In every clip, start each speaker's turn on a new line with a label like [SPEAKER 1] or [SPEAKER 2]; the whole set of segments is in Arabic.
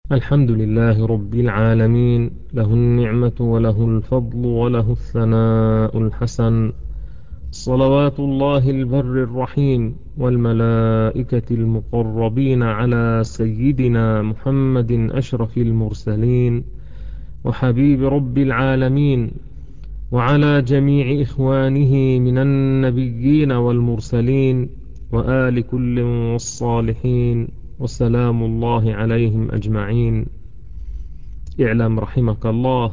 [SPEAKER 1] الحمد لله رب العالمين، له النعمة وله الفضل وله الثناء الحسن. صلوات الله البر الرحيم والملائكة المقربين على سيدنا محمد أشرف المرسلين وحبيب رب العالمين، وعلى جميع إخوانه من النبيين والمرسلين وآل كل والصالحين، وسلام الله عليهم أجمعين. اعلم رحمك الله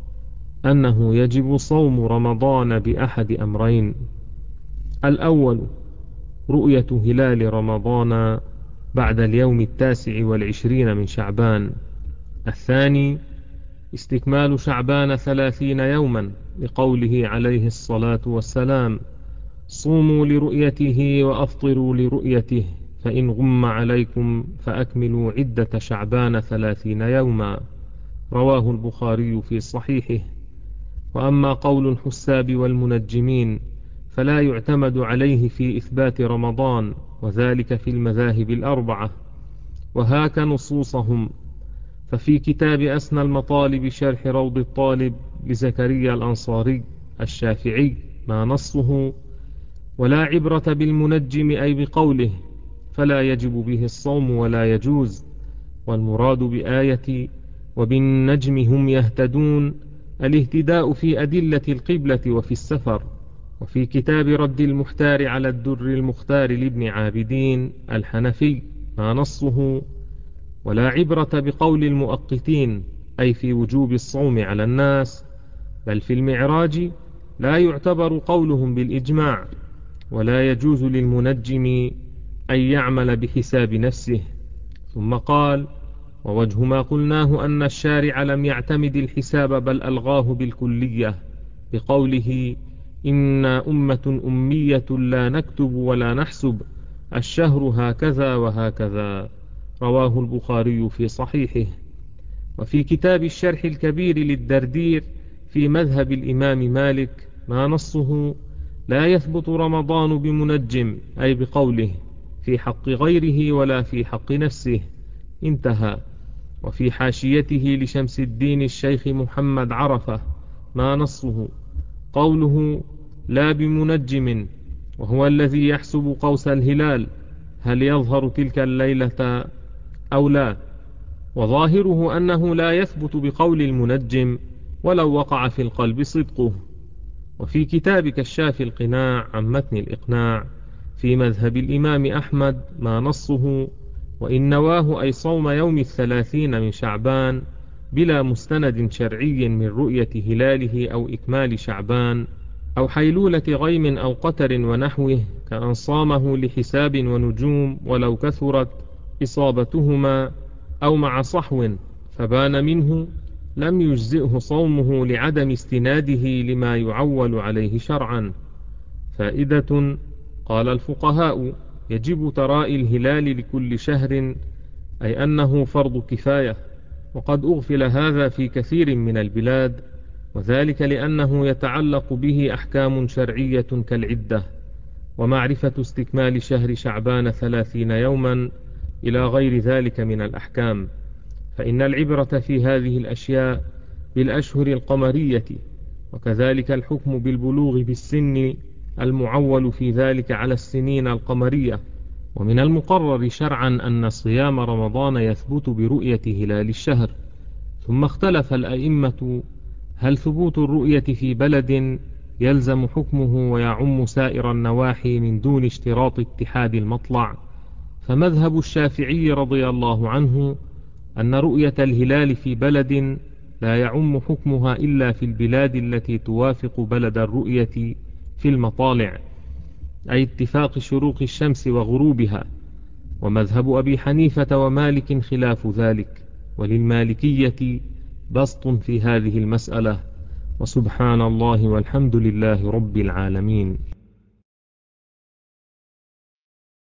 [SPEAKER 1] أنه يجب صوم رمضان بأحد أمرين: الأول رؤية هلال رمضان بعد اليوم 29 من شعبان. الثاني استكمال شعبان 30 يوما، لقوله عليه الصلاة والسلام: صوموا لرؤيته وأفطروا لرؤيته، فإن غم عليكم فأكملوا عدة شعبان 30 يوما. رواه البخاري في صحيحه. وأما قول الحساب والمنجمين فلا يعتمد عليه في إثبات رمضان، وذلك في المذاهب الأربعة، وهاك نصوصهم. ففي كتاب أسنى المطالب شرح روض الطالب لزكريا الأنصاري الشافعي ما نصه: ولا عبرة بالمنجم، أي بقوله فلا يجب به الصوم ولا يجوز. والمراد بآية وبالنجم هم يهتدون الاهتداء في أدلة القبلة وفي السفر. وفي كتاب رد المحتار على الدر المختار لابن عابدين الحنفي ما نصه: ولا عبرة بقول المؤقتين، أي في وجوب الصوم على الناس، بل في المعراج لا يعتبر قولهم بالإجماع. ولا يجوز للمنجم أن يعمل بحساب نفسه. ثم قال: ووجه ما قلناه أن الشارع لم يعتمد الحساب بل ألغاه بالكلية، بقوله: إنا أمة أمية لا نكتب ولا نحسب، الشهر هكذا وهكذا. رواه البخاري في صحيحه. وفي كتاب الشرح الكبير للدردير في مذهب الإمام مالك ما نصه: لا يثبت رمضان بمنجم، أي بقوله في حق غيره ولا في حق نفسه. انتهى. وفي حاشيته لشمس الدين الشيخ محمد عرفة ما نصه: قوله لا بمنجم، وهو الذي يحسب قوس الهلال، هل يظهر تلك الليلة أو لا؟ وظاهره أنه لا يثبت بقول المنجم ولو وقع في القلب صدقه. وفي كتاب كشاف القناع عن متن الإقناع في مذهب الإمام أحمد ما نصه: وإن نواه أي صوم يوم 30 من شعبان بلا مستند شرعي من رؤية هلاله أو إكمال شعبان أو حيلولة غيم أو قتر ونحوه، كأن صامه لحساب ونجوم ولو كثرت إصابتهما أو مع صحو فبان منه، لم يجزئه صومه لعدم استناده لما يعول عليه شرعا. فائدة: قال الفقهاء: يجب تراءي الهلال لكل شهر، أي أنه فرض كفاية، وقد أغفل هذا في كثير من البلاد، وذلك لأنه يتعلق به أحكام شرعية كالعدة ومعرفة استكمال شهر شعبان 30 يوما إلى غير ذلك من الأحكام. فإن العبرة في هذه الأشياء بالأشهر القمرية، وكذلك الحكم بالبلوغ بالسن المعول في ذلك على السنين القمرية. ومن المقرر شرعا أن صيام رمضان يثبت برؤية هلال الشهر. ثم اختلف الأئمة هل ثبوت الرؤية في بلد يلزم حكمه ويعم سائر النواحي من دون اشتراط اتحاد المطلع. فمذهب الشافعي رضي الله عنه أن رؤية الهلال في بلد لا يعم حكمها إلا في البلاد التي توافق بلد الرؤية في المطالع، أي اتفاق شروق الشمس وغروبها. ومذهب أبي حنيفة ومالك خلاف ذلك، وللمالكية بسط في هذه المسألة. وسبحان الله والحمد لله رب العالمين.